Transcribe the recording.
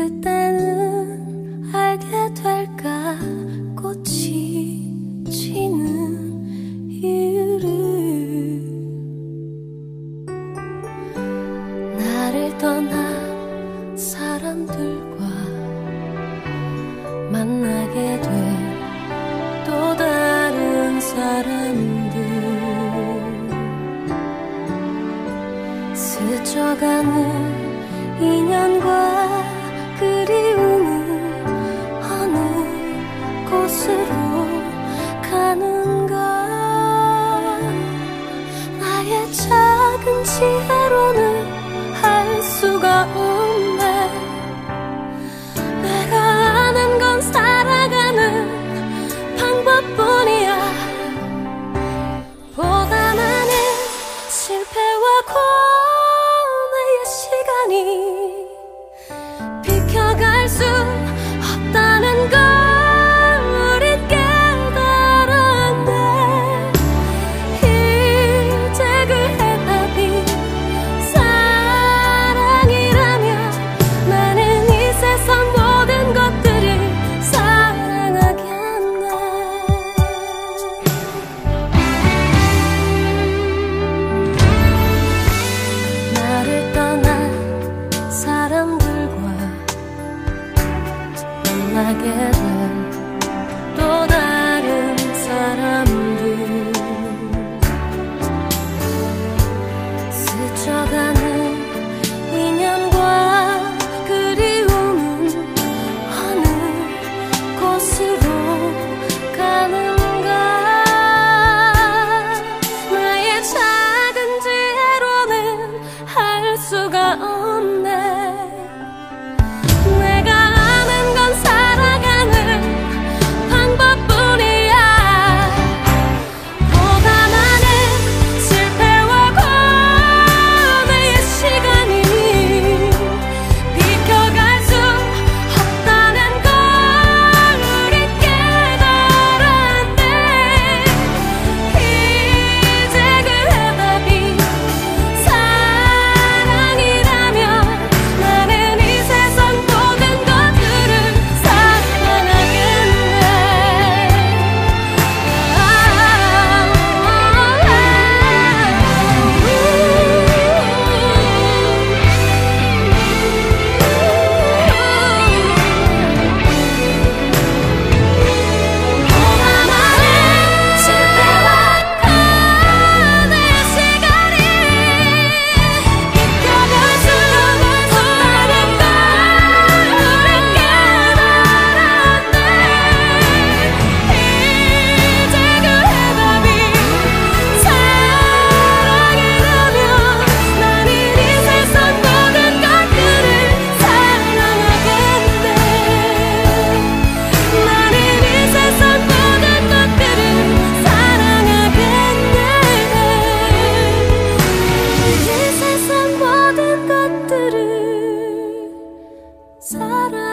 그때는 알게 될까 꽃이 지는 이유를. 나를 떠난 사람들과 만나게 된 또 다른 사람들, 스쳐가는 인연과 그리움은 어느 곳으로 가는가. 나의 작은 지혜로는 할 수가 없네. 내가 아는 건 살아가는 방법뿐이야. 보다 많은 실패와 고뇌의 시간이 비켜갈 수 없다는 걸 우린 깨달았네. 이제 그 해답이 사랑이라면 나는 이 세상 모든 것들을 사랑하겠네. 나를 떠난 사람들과 만나게 된 또 다른 사람들, 스쳐가는 인연과 그리움은 어느 곳으로 가는가. 나의 작은 지혜로는 할 수가 없네. 내가 아는 건 살아가는 방법뿐이야. 보다 많은 실패와 고뇌의 시간이 비켜갈 수 없다는 걸 우린 깨달았네. 이제 그 해답이 사랑이라면 나는 이 세상 모든 것들을 사랑하겠네. 보다 많은 실패와 고뇌의 시간이 비켜갈 수 없다는 걸 우린 깨달았네. 이제 그 해답이 사랑이라면 나는 이 세상 모든 것들을 사랑하겠네. 나는 이 세상 모든 것들을 사랑하겠네. 이 세상 모든 것들을 사랑